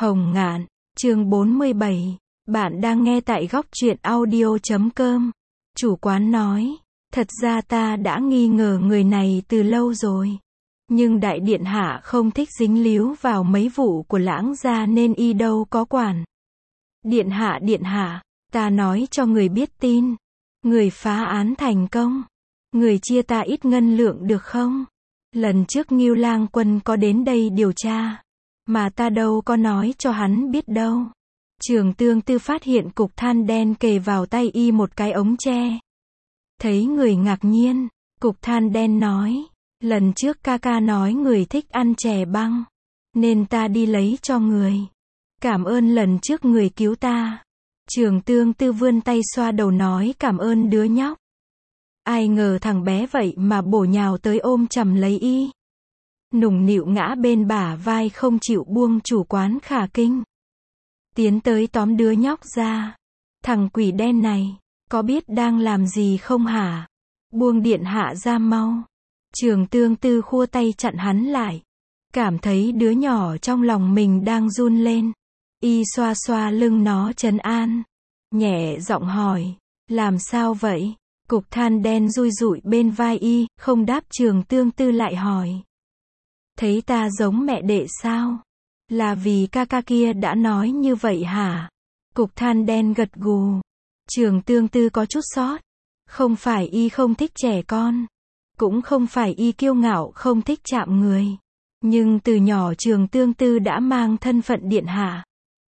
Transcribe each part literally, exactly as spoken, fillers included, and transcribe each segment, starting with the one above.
Hồng Ngạn, chương bốn mươi bảy. Bạn đang nghe tại góc truyện audio chấm com. Chủ quán nói, thật ra ta đã nghi ngờ người này từ lâu rồi. Nhưng đại điện hạ không thích dính líu vào mấy vụ của Lãng gia nên y đâu có quản. Điện hạ điện hạ, ta nói cho người biết tin. Người phá án thành công. Người chia ta ít ngân lượng được không? Lần trước Ngưu Lang Quân có đến đây điều tra. Mà ta đâu có nói cho hắn biết đâu. Trường Tương Tư phát hiện cục than đen kề vào tay y một cái ống tre. Thấy người ngạc nhiên, cục than đen nói, lần trước ca ca nói người thích ăn chè băng, nên ta đi lấy cho người. Cảm ơn lần trước người cứu ta. Trường Tương Tư vươn tay xoa đầu nói cảm ơn đứa nhóc. Ai ngờ thằng bé vậy mà bổ nhào tới ôm chầm lấy y. Nũng nịu ngã bên bả vai không chịu buông. Chủ quán khả kinh. Tiến tới tóm đứa nhóc ra. Thằng quỷ đen này, có biết đang làm gì không hả? Buông điện hạ ra mau. Trường Tương Tư khua tay chặn hắn lại. Cảm thấy đứa nhỏ trong lòng mình đang run lên. Y xoa xoa lưng nó trấn an. Nhẹ giọng hỏi, làm sao vậy? Cục than đen rui rụi bên vai y, không đáp. Trường Tương Tư lại hỏi. Thấy ta giống mẹ đệ sao? Là vì ca ca kia đã nói như vậy hả? Cục than đen gật gù. Trường Tương Tư có chút sót. Không phải y không thích trẻ con. Cũng không phải y kiêu ngạo không thích chạm người. Nhưng từ nhỏ Trường Tương Tư đã mang thân phận điện hạ.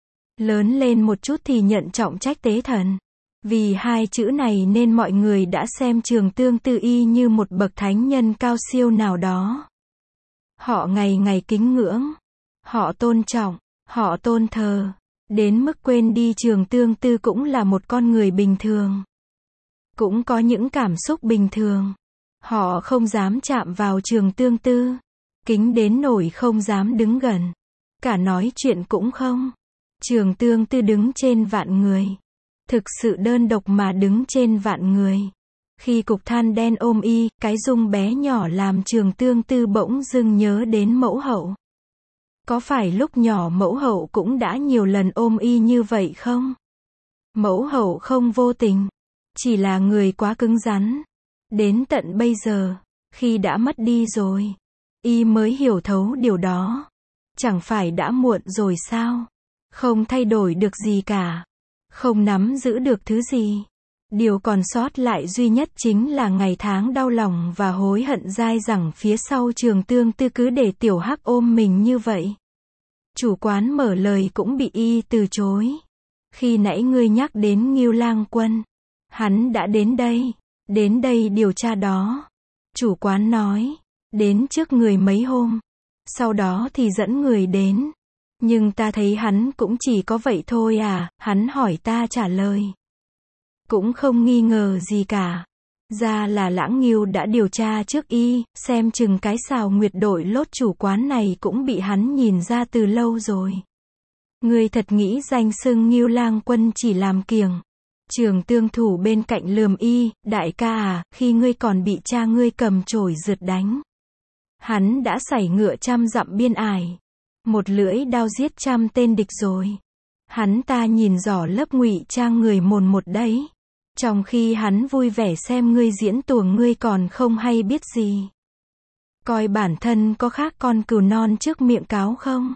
Lớn lên một chút thì nhận trọng trách tế thần. Vì hai chữ này nên mọi người đã xem Trường Tương Tư y như một bậc thánh nhân cao siêu nào đó. Họ ngày ngày kính ngưỡng. Họ tôn trọng. Họ tôn thờ. Đến mức quên đi Trường Tương Tư cũng là một con người bình thường. Cũng có những cảm xúc bình thường. Họ không dám chạm vào Trường Tương Tư. Kính đến nỗi không dám đứng gần. Cả nói chuyện cũng không. Trường Tương Tư đứng trên vạn người. Thực sự đơn độc mà đứng trên vạn người. Khi cục than đen ôm y, cái dung bé nhỏ làm Trường Tương Tư bỗng dưng nhớ đến mẫu hậu. Có phải lúc nhỏ mẫu hậu cũng đã nhiều lần ôm y như vậy không? Mẫu hậu không vô tình. Chỉ là người quá cứng rắn. Đến tận bây giờ, khi đã mất đi rồi, y mới hiểu thấu điều đó. Chẳng phải đã muộn rồi sao? Không thay đổi được gì cả. Không nắm giữ được thứ gì. Điều còn sót lại duy nhất chính là ngày tháng đau lòng và hối hận dai dẳng phía sau. Trường Tương Tư cứ để tiểu hắc ôm mình như vậy. Chủ quán mở lời cũng bị y từ chối. Khi nãy ngươi nhắc đến Ngưu Lang Quân. Hắn đã đến đây. Đến đây điều tra đó. Chủ quán nói. Đến trước người mấy hôm. Sau đó thì dẫn người đến. Nhưng ta thấy hắn cũng chỉ có vậy thôi à, hắn hỏi ta trả lời. Cũng không nghi ngờ gì cả. Ra là Lãng Ngưu đã điều tra trước y, xem chừng cái xào nguyệt đội lốt chủ quán này cũng bị hắn nhìn ra từ lâu rồi. Ngươi thật nghĩ danh xưng Ngưu Lang Quân chỉ làm kiềng. Trường Tương Thủ bên cạnh lườm y, đại ca à, khi ngươi còn bị cha ngươi cầm chổi rượt đánh. Hắn đã sảy ngựa trăm dặm biên ải. Một lưỡi đao giết trăm tên địch rồi. Hắn ta nhìn giỏ lớp ngụy trang người mồn một đấy. Trong khi hắn vui vẻ xem ngươi diễn tuồng ngươi còn không hay biết gì. Coi bản thân có khác con cừu non trước miệng cáo không?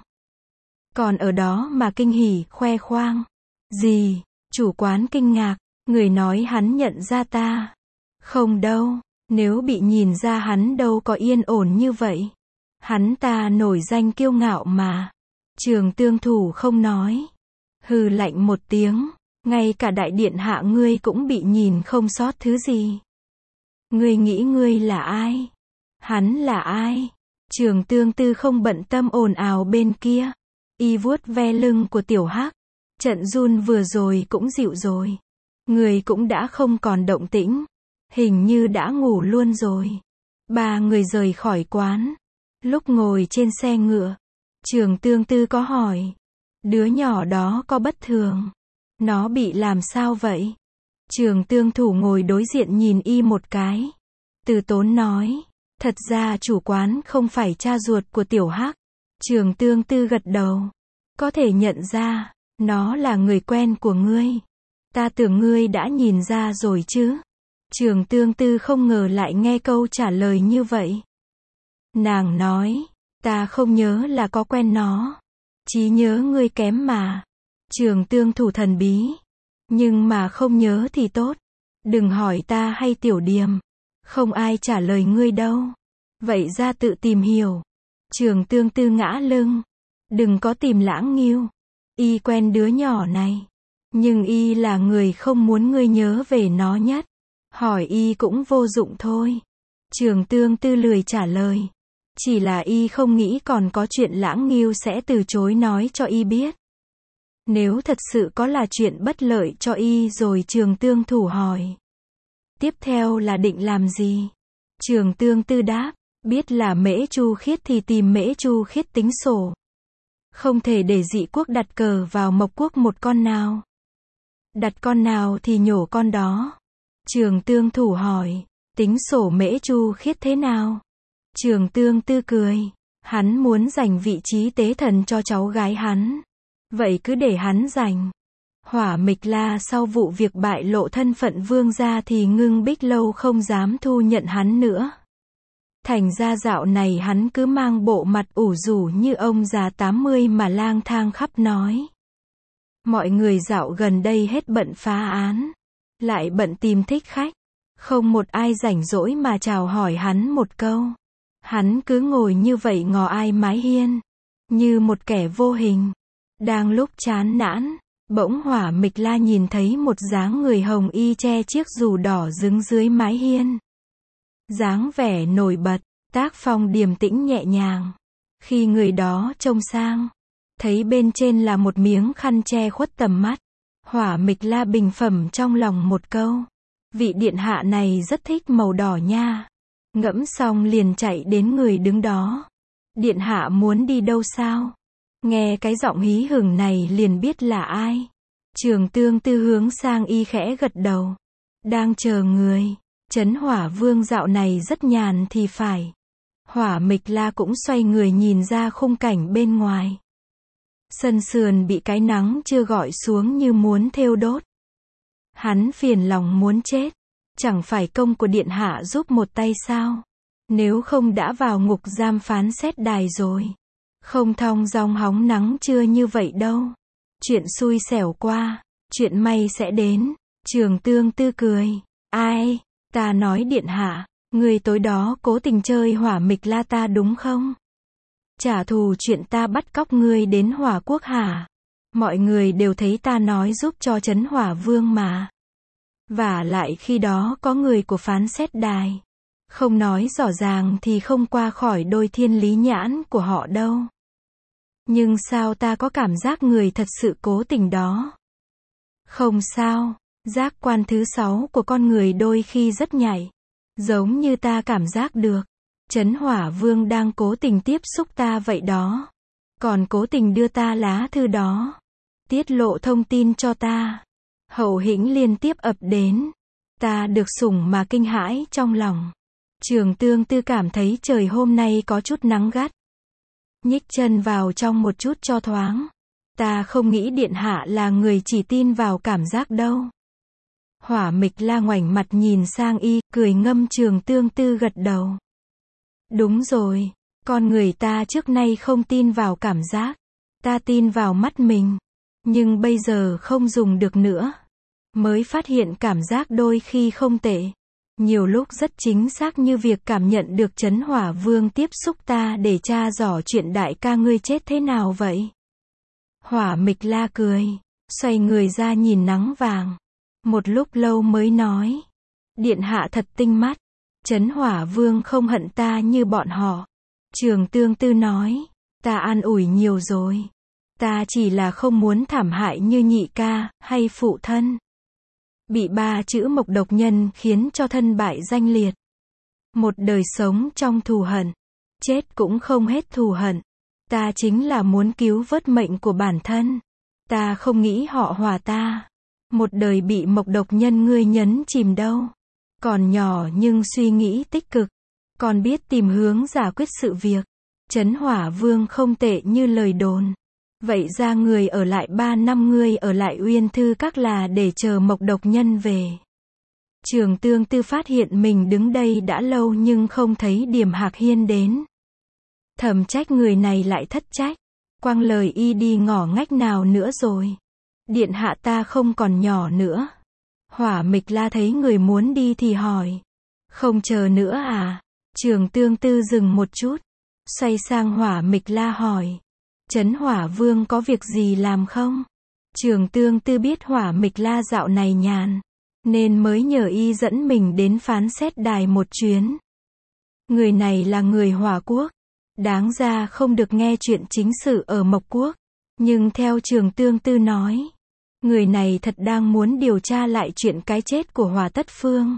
Còn ở đó mà kinh hỉ, khoe khoang. Gì? Chủ quán kinh ngạc. Người nói hắn nhận ra ta. Không đâu. Nếu bị nhìn ra hắn đâu có yên ổn như vậy. Hắn ta nổi danh kiêu ngạo mà. Trường Tương Thủ không nói. Hừ lạnh một tiếng. Ngay cả đại điện hạ ngươi cũng bị nhìn không sót thứ gì. Ngươi nghĩ ngươi là ai? Hắn là ai? Trường Tương Tư không bận tâm ồn ào bên kia. Y vuốt ve lưng của tiểu hắc. Trận run vừa rồi cũng dịu rồi. Người cũng đã không còn động tĩnh. Hình như đã ngủ luôn rồi. Ba người rời khỏi quán. Lúc ngồi trên xe ngựa, Trường Tương Tư có hỏi. Đứa nhỏ đó có bất thường. Nó bị làm sao vậy? Trường Tương Thủ ngồi đối diện nhìn y một cái. Từ tốn nói. Thật ra chủ quán không phải cha ruột của tiểu hắc. Trường Tương Tư gật đầu. có thể nhận ra, nó là người quen của ngươi. Ta tưởng ngươi đã nhìn ra rồi chứ. Trường Tương Tư không ngờ lại nghe câu trả lời như vậy. Nàng nói, ta không nhớ là có quen nó. Trí nhớ ngươi kém mà. Trường Tương thủ thần bí. Nhưng mà không nhớ thì tốt. Đừng hỏi ta hay Tiểu Điềm. Không ai trả lời ngươi đâu. Vậy ra tự tìm hiểu. Trường Tương Tư ngã lưng. Đừng có tìm Lãng Ngưu. Y quen đứa nhỏ này. Nhưng y là người không muốn ngươi nhớ về nó nhất. Hỏi y cũng vô dụng thôi. Trường Tương Tư lười trả lời. Chỉ là y không nghĩ còn có chuyện Lãng Ngưu sẽ từ chối nói cho y biết. Nếu thật sự có là chuyện bất lợi cho y rồi Trường Tương thủ hỏi. Tiếp theo là định làm gì? Trường Tương Tư đáp, biết là Mễ Chu Khiết thì tìm Mễ Chu Khiết tính sổ. Không thể để Dị Quốc đặt cờ vào Mộc Quốc một con nào. Đặt con nào thì nhổ con đó. Trường Tương thủ hỏi, tính sổ Mễ Chu Khiết thế nào? Trường Tương Tư cười, hắn muốn giành vị trí tế thần cho cháu gái hắn. Vậy cứ để hắn giành. Hỏa Mịch La sau vụ việc bại lộ thân phận vương gia thì Ngưng Bích Lâu không dám thu nhận hắn nữa. Thành ra dạo này hắn cứ mang bộ mặt ủ rũ như ông già tám mươi mà lang thang khắp nói. Mọi người dạo gần đây hết bận phá án, lại bận tìm thích khách. Không một ai rảnh rỗi mà chào hỏi hắn một câu. Hắn cứ ngồi như vậy ngó ai mái hiên, như một kẻ vô hình. Đang lúc chán nản, bỗng Hỏa Mịch La nhìn thấy một dáng người hồng y che chiếc dù đỏ đứng dưới mái hiên. Dáng vẻ nổi bật, tác phong điềm tĩnh nhẹ nhàng. Khi người đó trông sang, thấy bên trên là một miếng khăn che khuất tầm mắt. Hỏa Mịch La bình phẩm trong lòng một câu. Vị điện hạ này rất thích màu đỏ nha. Ngẫm xong liền chạy đến người đứng đó. Điện hạ muốn đi đâu sao? Nghe cái giọng hí hửng này liền biết là ai. Trường Tương Tư hướng sang y khẽ gật đầu. Đang chờ người. Trấn Hỏa Vương dạo này rất nhàn thì phải. Hỏa Mịch La cũng xoay người nhìn ra khung cảnh bên ngoài. Sân sườn bị cái nắng chưa gọi xuống như muốn thêu đốt. Hắn phiền lòng muốn chết. Chẳng phải công của điện hạ giúp một tay sao? Nếu không đã vào ngục giam phán xét đài rồi. Không thong dong hóng nắng chưa như vậy đâu. Chuyện xui xẻo qua, chuyện may sẽ đến. Trường Tương Tư cười. Ai? Ta nói điện hạ, người tối đó cố tình chơi Hỏa Mịch La ta đúng không? Trả thù chuyện ta bắt cóc ngươi đến Hỏa Quốc hả? Mọi người đều thấy ta nói giúp cho Trấn Hỏa Vương mà. Vả lại khi đó có người của phán xét đài. Không nói rõ ràng thì không qua khỏi đôi thiên lý nhãn của họ đâu. Nhưng sao ta có cảm giác người thật sự cố tình đó? Không sao, giác quan thứ sáu của con người đôi khi rất nhạy. Giống như ta cảm giác được. Trấn Hỏa Vương đang cố tình tiếp xúc ta vậy đó. Còn cố tình đưa ta lá thư đó. Tiết lộ thông tin cho ta. Hậu hĩnh liên tiếp ập đến. Ta được sủng mà kinh hãi trong lòng. Trường Tương Tư cảm thấy trời hôm nay có chút nắng gắt. Nhích chân vào trong một chút cho thoáng. Ta không nghĩ điện hạ là người chỉ tin vào cảm giác đâu. Hỏa Mịch La ngoảnh mặt nhìn sang y, cười ngâm. Trường Tương Tư gật đầu. Đúng rồi, con người ta trước nay không tin vào cảm giác. Ta tin vào mắt mình. Nhưng bây giờ không dùng được nữa. Mới phát hiện cảm giác đôi khi không tệ. Nhiều lúc rất chính xác như việc cảm nhận được Trấn Hỏa Vương tiếp xúc ta để tra rõ chuyện đại ca ngươi chết thế nào vậy. Hỏa Mịch La cười, xoay người ra nhìn nắng vàng. Một lúc lâu mới nói. Điện hạ thật tinh mắt. Trấn Hỏa Vương không hận ta như bọn họ. Trường Tương Tư nói. Ta an ủi nhiều rồi. Ta chỉ là không muốn thảm hại như nhị ca, hay phụ thân. Bị ba chữ mộc độc nhân khiến cho thân bại danh liệt. Một đời sống trong thù hận. Chết cũng không hết thù hận. Ta chính là muốn cứu vớt mệnh của bản thân. Ta không nghĩ họ hòa ta. Một đời bị mộc độc nhân ngươi nhấn chìm đâu. Còn nhỏ nhưng suy nghĩ tích cực. Còn biết tìm hướng giải quyết sự việc. Trấn Hỏa Vương không tệ như lời đồn. Vậy ra người ở lại ba năm ngươi ở lại Uyên Thư Các là để chờ Mộc Độc Nhân về. Trường Tương Tư phát hiện mình đứng đây đã lâu nhưng không thấy Điềm Hạc Hiên đến. Thầm trách người này lại thất trách. Quăng lời y đi ngỏ ngách nào nữa rồi. Điện hạ ta không còn nhỏ nữa. Hỏa Mịch La thấy người muốn đi thì hỏi. Không chờ nữa à? Trường Tương Tư dừng một chút. Xoay sang Hỏa Mịch La hỏi. Trấn Hỏa Vương có việc gì làm không? Trường Tương Tư biết Hỏa Mịch La dạo này nhàn. Nên mới nhờ y dẫn mình đến phán xét đài một chuyến. Người này là người Hỏa Quốc. Đáng ra không được nghe chuyện chính sự ở Mộc Quốc. Nhưng theo Trường Tương Tư nói. Người này thật đang muốn điều tra lại chuyện cái chết của Hỏa Tất Phương.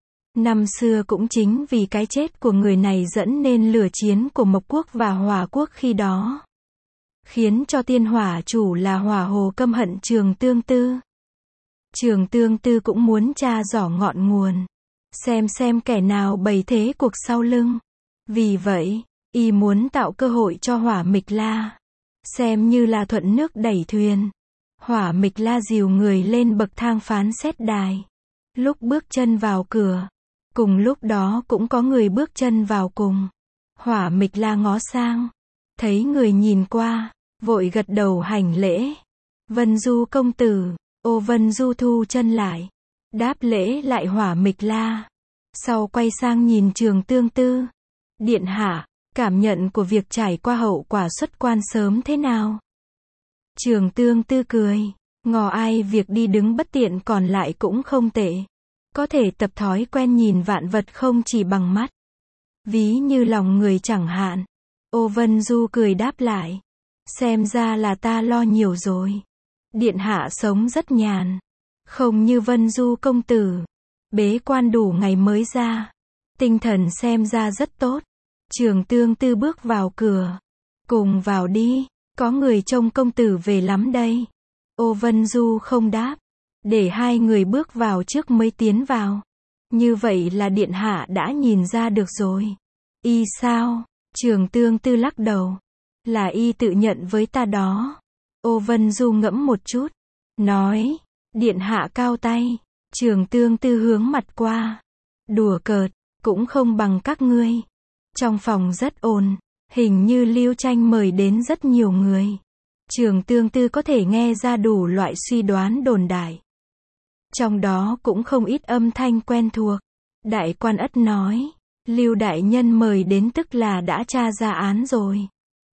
Năm xưa cũng chính vì cái chết của người này dẫn nên lửa chiến của Mộc Quốc và Hỏa Quốc khi đó. Khiến cho tiên hỏa chủ là Hỏa Hồ căm hận Trường Tương Tư. Trường Tương Tư cũng muốn tra rõ ngọn nguồn. Xem xem kẻ nào bày thế cuộc sau lưng. Vì vậy, y muốn tạo cơ hội cho Hỏa Mịch La. Xem như là thuận nước đẩy thuyền. Hỏa Mịch La dìu người lên bậc thang phán xét đài. Lúc bước chân vào cửa. Cùng lúc đó cũng có người bước chân vào cùng. Hỏa Mịch La ngó sang. Thấy người nhìn qua. Vội gật đầu hành lễ. Vân Du công tử. Ô Vân Du thu chân lại. Đáp lễ lại Hỏa Mịch La. Sau quay sang nhìn Trường Tương Tư. Điện hạ, cảm nhận của việc trải qua hậu quả xuất quan sớm thế nào? Trường Tương Tư cười. Ngò ai việc đi đứng bất tiện còn lại cũng không tệ. Có thể tập thói quen nhìn vạn vật không chỉ bằng mắt. Ví như lòng người chẳng hạn. Ô Vân Du cười đáp lại. Xem ra là ta lo nhiều rồi. Điện hạ sống rất nhàn. Không như Vân Du công tử. Bế quan đủ ngày mới ra. Tinh thần xem ra rất tốt. Trường Tương Tư bước vào cửa. Cùng vào đi. Có người trông công tử về lắm đây. Ô Vân Du không đáp. Để hai người bước vào trước mới tiến vào. Như vậy là điện hạ đã nhìn ra được rồi. Y sao? Trường Tương Tư lắc đầu. Là y tự nhận với ta đó. Ô Vân Du ngẫm một chút. Nói. Điện hạ cao tay. Trường Tương Tư hướng mặt qua. Đùa cợt. Cũng không bằng các ngươi. Trong phòng rất ồn. Hình như Lưu Tranh mời đến rất nhiều người. Trường Tương Tư có thể nghe ra đủ loại suy đoán đồn đại. Trong đó cũng không ít âm thanh quen thuộc. Đại quan Ất nói. Lưu đại nhân mời đến tức là đã tra ra án rồi.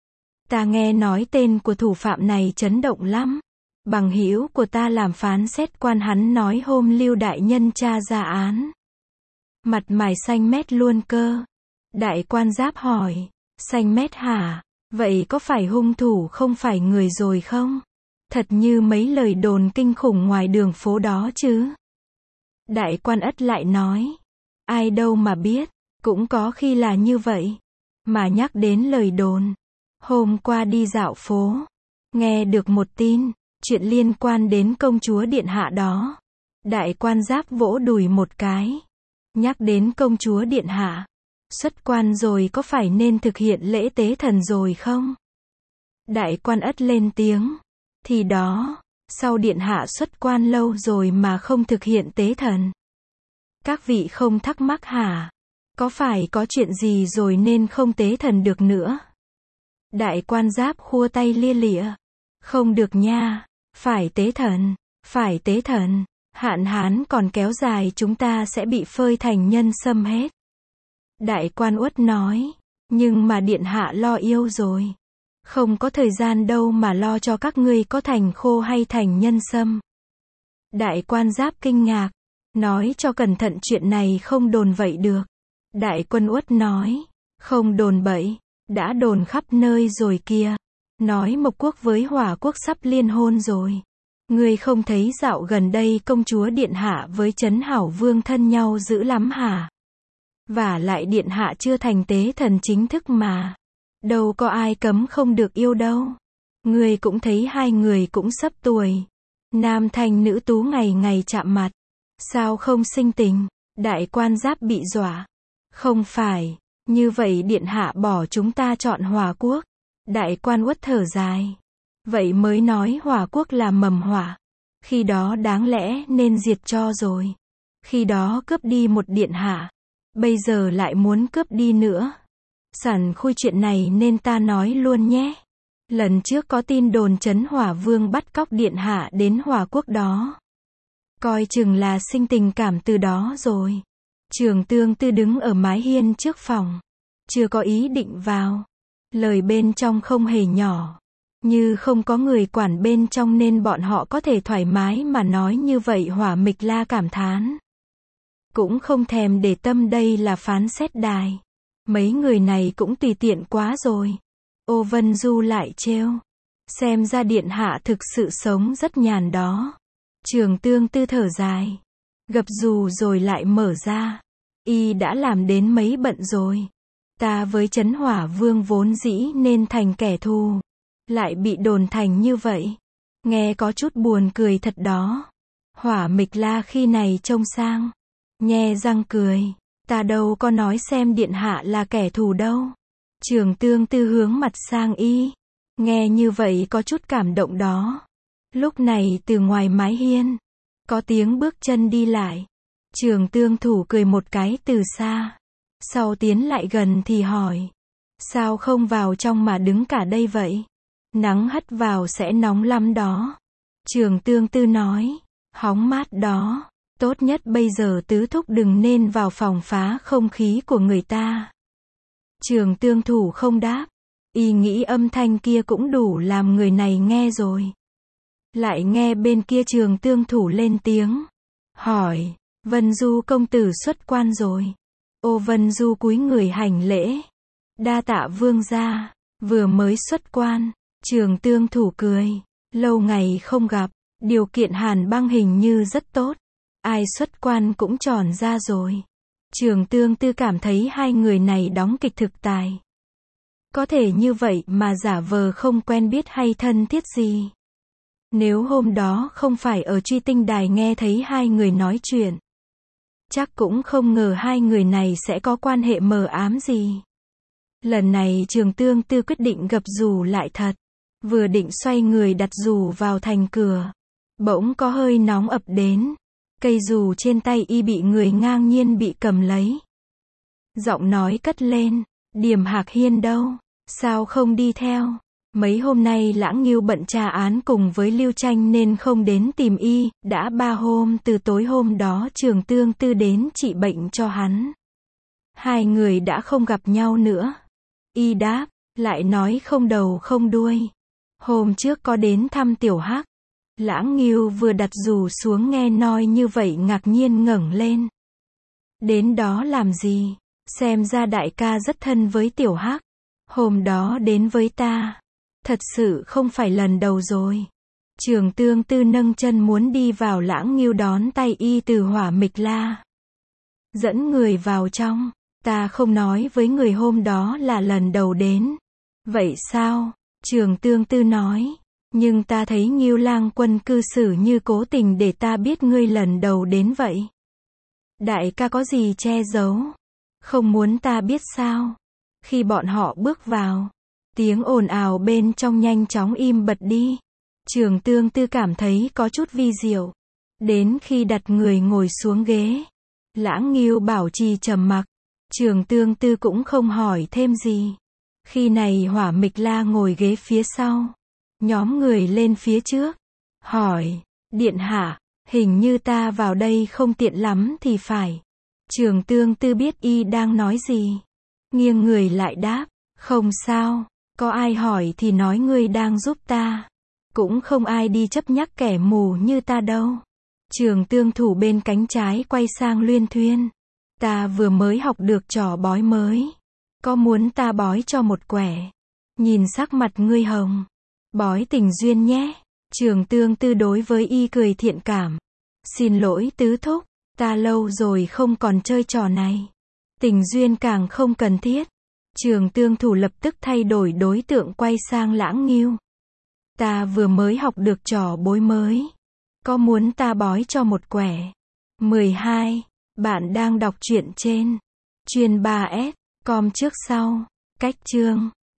Ta nghe nói tên của thủ phạm này chấn động lắm. Bằng hữu của ta làm phán xét quan hắn nói hôm Lưu đại nhân tra ra án. Mặt mày xanh mét luôn cơ. Đại quan Giáp hỏi. Xanh mét hả? Vậy có phải hung thủ không phải người rồi không? Thật như mấy lời đồn kinh khủng ngoài đường phố đó chứ. Đại quan Ất lại nói. Ai đâu mà biết. Cũng có khi là như vậy. Mà nhắc đến lời đồn. Hôm qua đi dạo phố. Nghe được một tin. Chuyện liên quan đến công chúa điện hạ đó. Đại quan Giáp vỗ đùi một cái. Nhắc đến công chúa điện hạ. Xuất quan rồi có phải nên thực hiện lễ tế thần rồi không? Đại quan Ất lên tiếng. Thì đó. Sau điện hạ xuất quan lâu rồi mà không thực hiện tế thần. Các vị không thắc mắc hả? Có phải có chuyện gì rồi nên không tế thần được nữa? Đại quan Giáp khua tay lia lịa. Không được nha. Phải tế thần. Phải tế thần. Hạn hán còn kéo dài chúng ta sẽ bị phơi thành nhân sâm hết. Đại quan Uất nói. Nhưng mà điện hạ lo yêu rồi. Không có thời gian đâu mà lo cho các ngươi có thành khô hay thành nhân sâm. Đại quan Giáp kinh ngạc. Nói cho cẩn thận chuyện này không đồn vậy được. Đại quân Uất nói. Không đồn bậy. Đã đồn khắp nơi rồi kia. Nói Mộc Quốc với Hỏa Quốc sắp liên hôn rồi. Ngươi không thấy dạo gần đây công chúa điện hạ với Trấn Hảo Vương thân nhau dữ lắm hả? Và lại điện hạ chưa thành tế thần chính thức mà. Đâu có ai cấm không được yêu đâu. Ngươi cũng thấy hai người cũng sắp tuổi. Nam thanh nữ tú ngày ngày chạm mặt. Sao không sinh tình? Đại quan Giáp bị dọa. Không phải. Như vậy điện hạ bỏ chúng ta chọn Hỏa Quốc. Đại quan Uất thở dài. Vậy mới nói hỏa quốc là mầm họa. Khi đó đáng lẽ nên diệt cho rồi. Khi đó cướp đi một điện hạ. Bây giờ lại muốn cướp đi nữa. Sẵn khui chuyện này nên ta nói luôn nhé. Lần trước có tin đồn Trấn Hỏa Vương bắt cóc điện hạ đến hỏa quốc đó. Coi chừng là sinh tình cảm từ đó rồi. Trường Tương Tư đứng ở mái hiên trước phòng. Chưa có ý định vào. Lời bên trong không hề nhỏ. Như không có người quản bên trong nên bọn họ có thể thoải mái mà nói như vậy. Hỏa Mịch La cảm thán. Cũng không thèm để tâm đây là phán xét đài. Mấy người này cũng tùy tiện quá rồi. Ô Vân Du lại trêu. Xem ra điện hạ thực sự sống rất nhàn đó. Trường Tương Tư thở dài. Gập dù rồi lại mở ra. Y đã làm đến mấy bận rồi. Ta với Trấn Hỏa Vương vốn dĩ nên thành kẻ thù. Lại bị đồn thành như vậy. Nghe có chút buồn cười thật đó. Hỏa Mịch La khi này trông sang. Nhe răng cười. Ta đâu có nói xem điện hạ là kẻ thù đâu. Trường Tương Tư hướng mặt sang y. Nghe như vậy có chút cảm động đó. Lúc này từ ngoài mái hiên. Có tiếng bước chân đi lại. Trường Tương Thủ cười một cái từ xa. Sau tiến lại gần thì hỏi. Sao không vào trong mà đứng cả đây vậy? Nắng hắt vào sẽ nóng lắm đó. Trường Tương Tư nói. Hóng mát đó. Tốt nhất bây giờ tứ thúc đừng nên vào phòng phá không khí của người ta. Trường Tương Thủ không đáp. Y nghĩ âm thanh kia cũng đủ làm người này nghe rồi. Lại nghe bên kia Trường Tương Thủ lên tiếng. Hỏi. Vân Du công tử xuất quan rồi. Ô Vân Du cúi người hành lễ. Đa tạ vương gia. Vừa mới xuất quan. Trường Tương Thủ cười. Lâu ngày không gặp. Điều kiện Hàn Băng hình như rất tốt. Ai xuất quan cũng tròn ra rồi. Trường Tương Tư cảm thấy hai người này đóng kịch thực tài. Có thể như vậy mà giả vờ không quen biết hay thân thiết gì. Nếu hôm đó không phải ở Truy Tinh Đài nghe thấy hai người nói chuyện. Chắc cũng không ngờ hai người này sẽ có quan hệ mờ ám gì. Lần này Trường Tương Tư quyết định gập dù lại thật. Vừa định xoay người đặt dù vào thành cửa. Bỗng có hơi nóng ập đến. Cây dù trên tay y bị người ngang nhiên bị cầm lấy. Giọng nói cất lên. Điềm Hạc Hiên đâu? Sao không đi theo? Mấy hôm nay Lãng Ngưu bận tra án cùng với Lưu Tranh nên không đến tìm y. Đã ba hôm từ tối hôm đó Trường Tương Tư đến trị bệnh cho hắn. Hai người đã không gặp nhau nữa. Y đáp. Lại nói không đầu không đuôi. Hôm trước có đến thăm Tiểu Hắc. Lãng Ngưu vừa đặt dù xuống nghe nói như vậy ngạc nhiên ngẩng lên. Đến đó làm gì? Xem ra đại ca rất thân với Tiểu Hắc. Hôm đó đến với ta. Thật sự không phải lần đầu rồi. Trường Tương Tư nâng chân muốn đi vào. Lãng Ngưu đón tay y từ Hỏa Mịch La. Dẫn người vào trong. Ta không nói với người hôm đó là lần đầu đến. Vậy sao? Trường Tương Tư nói. Nhưng ta thấy Ngưu Lang Quân cư xử như cố tình để ta biết ngươi lần đầu đến vậy. Đại ca có gì che giấu? Không muốn ta biết sao? Khi bọn họ bước vào, tiếng ồn ào bên trong nhanh chóng im bặt đi. Trường Tương Tư cảm thấy có chút vi diệu. Đến khi đặt người ngồi xuống ghế, Lãng Ngưu bảo trì trầm mặc. Trường Tương Tư cũng không hỏi thêm gì. Khi này Hỏa Mịch La ngồi ghế phía sau. Nhóm người lên phía trước. Hỏi. Điện hạ, hình như ta vào đây không tiện lắm thì phải. Trường Tương Tư biết y đang nói gì. Nghiêng người lại đáp. Không sao. Có ai hỏi thì nói ngươi đang giúp ta. Cũng không ai đi chấp nhắc kẻ mù như ta đâu. Trường Tương Thủ bên cánh trái quay sang Luyên Thuyên. Ta vừa mới học được trò bói mới. Có muốn ta bói cho một quẻ? Nhìn sắc mặt ngươi hồng. Bói tình duyên nhé. Trường Tương Tư đối với y cười thiện cảm. Xin lỗi tứ thúc. Ta lâu rồi không còn chơi trò này. Tình duyên càng không cần thiết. Trường Tương Thủ lập tức thay đổi đối tượng quay sang Lãng Ngưu. Ta vừa mới học được trò bói mới. Có muốn ta bói cho một quẻ? mười hai. Bạn đang đọc truyện trên Chuyên ba S com trước sau. Cách chương